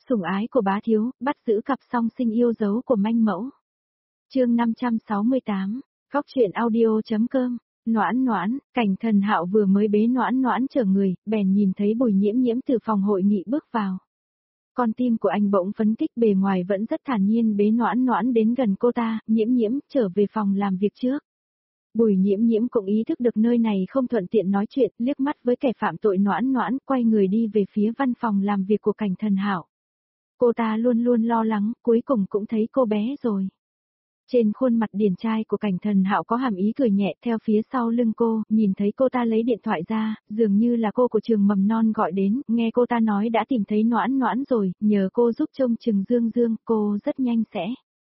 Sủng ái của bá thiếu, bắt giữ cặp song sinh yêu dấu của manh mẫu. Chương 568, Góc truyện audio.com. Noãn Noãn, Cảnh Thần Hạo vừa mới bế Noãn Noãn chở người, bèn nhìn thấy Bùi Nhiễm Nhiễm từ phòng hội nghị bước vào. Con tim của anh bỗng phấn kích, bề ngoài vẫn rất thản nhiên bế Noãn Noãn đến gần cô ta. Nhiễm Nhiễm, trở về phòng làm việc trước. Bùi Nhiễm Nhiễm cũng ý thức được nơi này không thuận tiện nói chuyện, liếc mắt với kẻ phạm tội Noãn Noãn, quay người đi về phía văn phòng làm việc của Cảnh Thần Hạo. Cô ta luôn luôn lo lắng, cuối cùng cũng thấy cô bé rồi. Trên khuôn mặt điển trai của Cảnh Thần Hạo có hàm ý cười nhẹ, theo phía sau lưng cô, nhìn thấy cô ta lấy điện thoại ra, dường như là cô của trường mầm non gọi đến, nghe cô ta nói đã tìm thấy Noãn Noãn rồi, nhờ cô giúp trông chừng Dương Dương, cô rất nhanh sẽ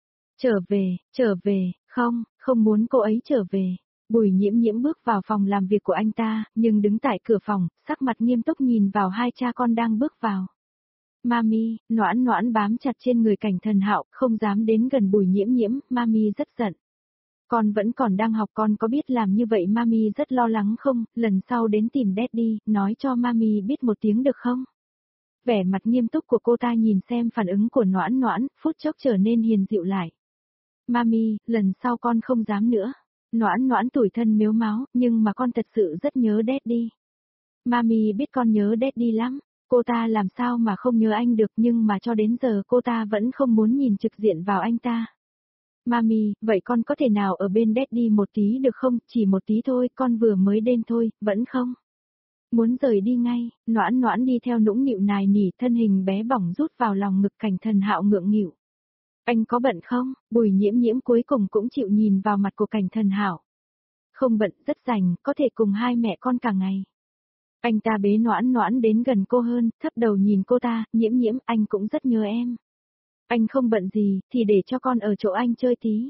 trở về, không muốn cô ấy trở về. Bùi Nhiễm Nhiễm bước vào phòng làm việc của anh ta, nhưng đứng tại cửa phòng, sắc mặt nghiêm túc nhìn vào hai cha con đang bước vào. Mami, Noãn Noãn bám chặt trên người Cảnh Thần Hạo, không dám đến gần Bùi Nhiễm Nhiễm, Mami rất giận. Con vẫn còn đang học, con có biết làm như vậy Mami rất lo lắng không, lần sau đến tìm Daddy, nói cho Mami biết một tiếng được không? Vẻ mặt nghiêm túc của cô ta nhìn xem phản ứng của Noãn Noãn, phút chốc trở nên hiền dịu lại. Mami, lần sau con không dám nữa. Noãn Noãn tủi thân mếu máo, nhưng mà con thật sự rất nhớ Daddy. Mami biết con nhớ Daddy lắm. Cô ta làm sao mà không nhớ anh được, nhưng mà cho đến giờ cô ta vẫn không muốn nhìn trực diện vào anh ta. Mami, vậy con có thể nào ở bên Daddy một tí được không, chỉ một tí thôi, con vừa mới đến thôi, vẫn không? Muốn rời đi ngay, Noãn Noãn đi theo nũng nịu nài nỉ, thân hình bé bỏng rút vào lòng ngực Cảnh Thần Hạo ngượng nghịu. Anh có bận không? Bùi Nhiễm Nhiễm cuối cùng cũng chịu nhìn vào mặt của Cảnh Thần Hạo. Không bận, rất rảnh, có thể cùng hai mẹ con cả ngày. Anh ta bế Noãn Noãn đến gần cô hơn, thấp đầu nhìn cô ta, Nhiễm Nhiễm, anh cũng rất nhớ em. Anh không bận gì, thì để cho con ở chỗ anh chơi tí.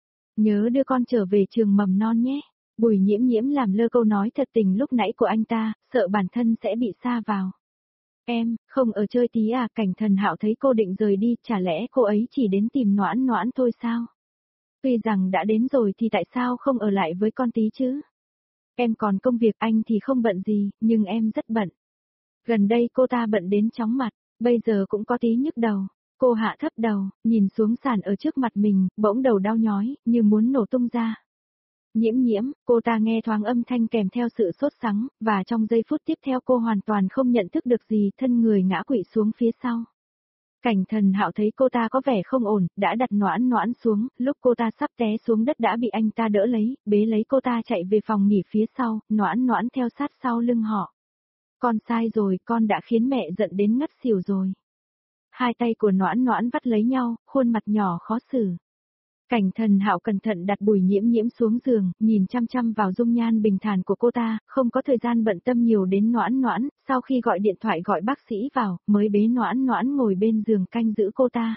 Nhớ đưa con trở về trường mầm non nhé. Bùi Nhiễm Nhiễm làm lơ câu nói thật tình lúc nãy của anh ta, sợ bản thân sẽ bị sa vào. Em, không ở chơi tí à? Cảnh Thần Hạo thấy cô định rời đi, chả lẽ cô ấy chỉ đến tìm Noãn Noãn thôi sao? Tuy rằng đã đến rồi thì tại sao không ở lại với con tí chứ? Em còn công việc, anh thì không bận gì, nhưng em rất bận. Gần đây cô ta bận đến chóng mặt, bây giờ cũng có tí nhức đầu. Cô hạ thấp đầu, nhìn xuống sàn ở trước mặt mình, bỗng đầu đau nhói, như muốn nổ tung ra. Nhiễm Nhiễm, cô ta nghe thoáng âm thanh kèm theo sự sốt sắng, và trong giây phút tiếp theo cô hoàn toàn không nhận thức được gì, thân người ngã quỵ xuống phía sau. Cảnh Thần Hạo thấy cô ta có vẻ không ổn, đã đặt Noãn Noãn xuống, lúc cô ta sắp té xuống đất đã bị anh ta đỡ lấy, bế lấy cô ta chạy về phòng nghỉ phía sau, Noãn Noãn theo sát sau lưng họ. Con sai rồi, con đã khiến mẹ giận đến ngất xỉu rồi. Hai tay của Noãn Noãn vắt lấy nhau, khuôn mặt nhỏ khó xử. Cảnh Thần Hạo cẩn thận đặt Bùi Nhiễm Nhiễm xuống giường, nhìn chăm chăm vào dung nhan bình thản của cô ta, không có thời gian bận tâm nhiều đến Noãn Noãn, sau khi gọi điện thoại gọi bác sĩ vào, mới bế Noãn Noãn ngồi bên giường canh giữ cô ta.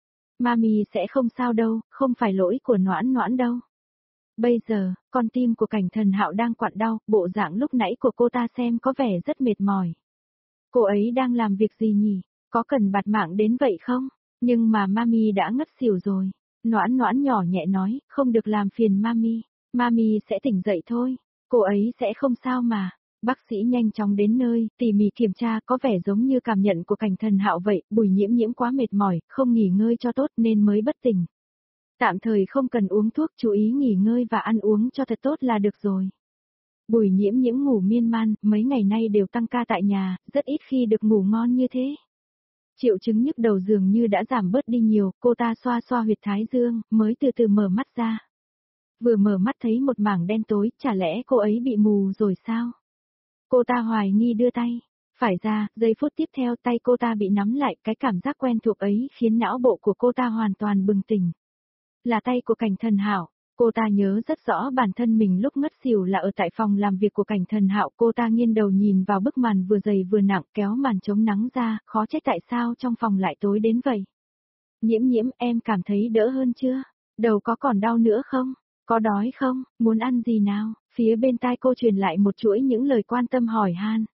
Mami sẽ không sao đâu, không phải lỗi của Noãn Noãn đâu. Bây giờ, con tim của Cảnh Thần Hạo đang quặn đau, bộ dạng lúc nãy của cô ta xem có vẻ rất mệt mỏi. Cô ấy đang làm việc gì nhỉ? Có cần bạt mạng đến vậy không? Nhưng mà Mami đã ngất xỉu rồi. Noãn Noãn nhỏ nhẹ nói, không được làm phiền Mami. Mami sẽ tỉnh dậy thôi. Cô ấy sẽ không sao mà. Bác sĩ nhanh chóng đến nơi, tỉ mỉ kiểm tra, có vẻ giống như cảm nhận của Cảnh Thần Hạo vậy. Bùi Nhiễm Nhiễm quá mệt mỏi, không nghỉ ngơi cho tốt nên mới bất tỉnh. Tạm thời không cần uống thuốc, chú ý nghỉ ngơi và ăn uống cho thật tốt là được rồi. Bùi Nhiễm Nhiễm ngủ miên man, mấy ngày nay đều tăng ca tại nhà, rất ít khi được ngủ ngon như thế. Triệu chứng nhức đầu dường như đã giảm bớt đi nhiều, cô ta xoa xoa huyệt thái dương, mới từ từ mở mắt ra. Vừa mở mắt thấy một mảng đen tối, chả lẽ cô ấy bị mù rồi sao? Cô ta hoài nghi đưa tay. Phải ra, giây phút tiếp theo tay cô ta bị nắm lại, cái cảm giác quen thuộc ấy khiến não bộ của cô ta hoàn toàn bừng tỉnh. Là tay của Cảnh Thần Hạo. Cô ta nhớ rất rõ bản thân mình lúc ngất xỉu là ở tại phòng làm việc của Cảnh Thần Hạo. Cô ta nghiêng đầu nhìn vào bức màn vừa dày vừa nặng, kéo màn chống nắng ra, khó trách tại sao trong phòng lại tối đến vậy. Nhiễm Nhiễm, em cảm thấy đỡ hơn chưa? Đầu có còn đau nữa không? Có đói không? Muốn ăn gì nào? Phía bên tai cô truyền lại một chuỗi những lời quan tâm hỏi han.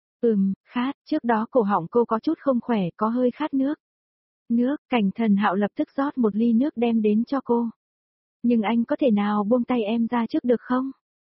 Khát, trước đó cổ họng cô có chút không khỏe, có hơi khát nước. Nước, Cảnh Thần Hạo lập tức rót một ly nước đem đến cho cô. Nhưng anh có thể nào buông tay em ra trước được không?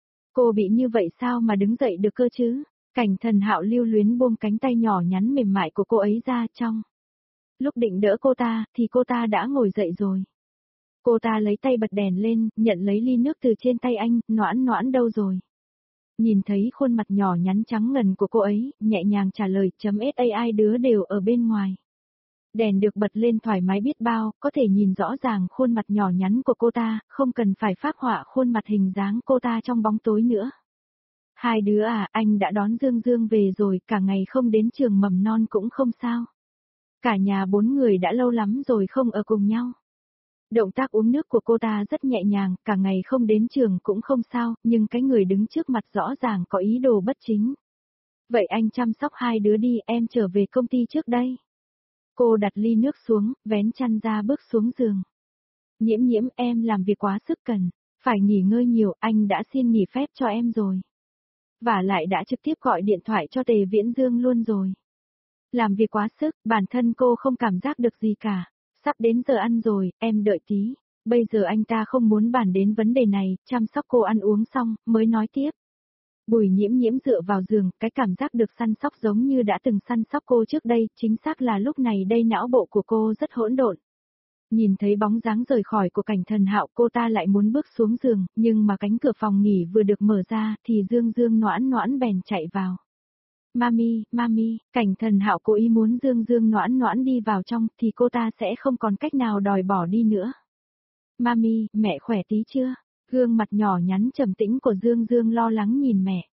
Cô bị như vậy sao mà đứng dậy được cơ chứ? Cảnh Thần Hạo lưu luyến buông cánh tay nhỏ nhắn mềm mại của cô ấy ra trong. Lúc định đỡ cô ta, thì cô ta đã ngồi dậy rồi. Cô ta lấy tay bật đèn lên, nhận lấy ly nước từ trên tay anh, Noãn Noãn đâu rồi? Nhìn thấy khuôn mặt nhỏ nhắn trắng ngần của cô ấy, nhẹ nhàng trả lời, .sai đứa đều ở bên ngoài. Đèn được bật lên thoải mái biết bao, có thể nhìn rõ ràng khuôn mặt nhỏ nhắn của cô ta, không cần phải phác họa khuôn mặt hình dáng cô ta trong bóng tối nữa. Hai đứa à, anh đã đón Dương Dương về rồi, cả ngày không đến trường mầm non cũng không sao. Cả nhà 4 người đã lâu lắm rồi không ở cùng nhau. Động tác uống nước của cô ta rất nhẹ nhàng, cả ngày không đến trường cũng không sao, nhưng cái người đứng trước mặt rõ ràng có ý đồ bất chính. Vậy anh chăm sóc hai đứa đi, em trở về công ty trước đây. Cô đặt ly nước xuống, vén chăn ra bước xuống giường. Nhiễm nhiễm, em làm việc quá sức cần, phải nghỉ ngơi nhiều, anh đã xin nghỉ phép cho em rồi. Và lại đã trực tiếp gọi điện thoại cho Tề Viễn Dương luôn rồi. Làm việc quá sức, bản thân cô không cảm giác được gì cả. Sắp đến giờ ăn rồi, em đợi tí. Bây giờ anh ta không muốn bàn đến vấn đề này, chăm sóc cô ăn uống xong, mới nói tiếp. Bùi nhiễm nhiễm dựa vào giường, cái cảm giác được săn sóc giống như đã từng săn sóc cô trước đây, chính xác là lúc này đây não bộ của cô rất hỗn độn. Nhìn thấy bóng dáng rời khỏi của Cảnh Thần Hạo, cô ta lại muốn bước xuống giường, nhưng mà cánh cửa phòng nghỉ vừa được mở ra, thì Dương Dương Noãn Noãn bèn chạy vào. Mami, mami, Cảnh Thần Hạo cố ý muốn Dương Dương Noãn Noãn đi vào trong, thì cô ta sẽ không còn cách nào đòi bỏ đi nữa. Mami, mẹ khỏe tí chưa? Gương mặt nhỏ nhắn trầm tĩnh của Dương Dương lo lắng nhìn mẹ.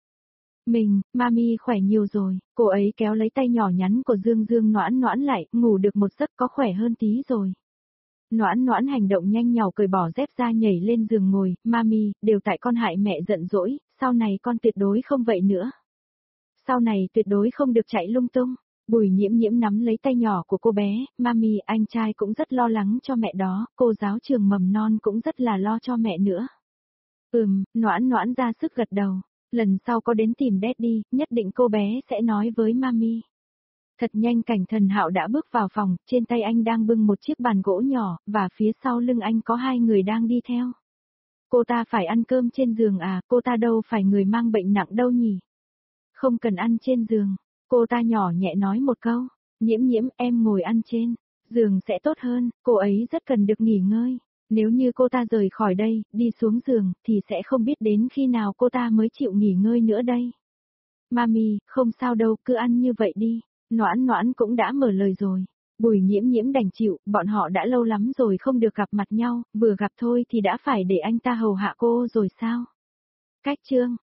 Mami khỏe nhiều rồi, cô ấy kéo lấy tay nhỏ nhắn của Dương Dương Noãn Noãn lại, ngủ được một giấc có khỏe hơn tí rồi. Noãn Noãn hành động nhanh nhảu cởi bỏ dép ra nhảy lên giường ngồi, Mami, đều tại con hại mẹ giận dỗi, sau này con tuyệt đối không vậy nữa. Sau này tuyệt đối không được chạy lung tung. Bùi nhiễm nhiễm nắm lấy tay nhỏ của cô bé, Mami, anh trai cũng rất lo lắng cho mẹ đó, cô giáo trường mầm non cũng rất là lo cho mẹ nữa. Noãn Noãn ra sức gật đầu. Lần sau có đến tìm Daddy, nhất định cô bé sẽ nói với Mami. Thật nhanh Cảnh Thần Hạo đã bước vào phòng, trên tay anh đang bưng một chiếc bàn gỗ nhỏ, và phía sau lưng anh có hai người đang đi theo. Cô ta phải ăn cơm trên giường à, cô ta đâu phải người mang bệnh nặng đâu nhỉ? Không cần ăn trên giường, cô ta nhỏ nhẹ nói một câu, nhiễm nhiễm em ngồi ăn trên, giường sẽ tốt hơn, cô ấy rất cần được nghỉ ngơi. Nếu như cô ta rời khỏi đây, đi xuống giường, thì sẽ không biết đến khi nào cô ta mới chịu nghỉ ngơi nữa đây. Mami, không sao đâu, cứ ăn như vậy đi. Noãn Noãn cũng đã mở lời rồi. Bùi nhiễm nhiễm đành chịu, bọn họ đã lâu lắm rồi không được gặp mặt nhau, vừa gặp thôi thì đã phải để anh ta hầu hạ cô rồi sao? Cách chương